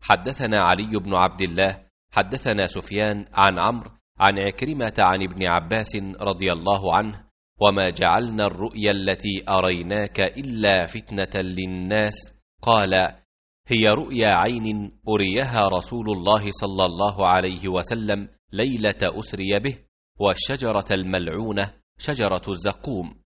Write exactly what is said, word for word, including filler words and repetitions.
حدثنا علي بن عبد الله حدثنا سفيان عن عمرو عن عكرمة عن ابن عباس رضي الله عنه: وما جعلنا الرؤيا التي أريناك إلا فتنة للناس. قال: هي رؤيا عين أريها رسول الله صلى الله عليه وسلم ليلة أسري به، والشجرة الملعونة شجرة الزقوم.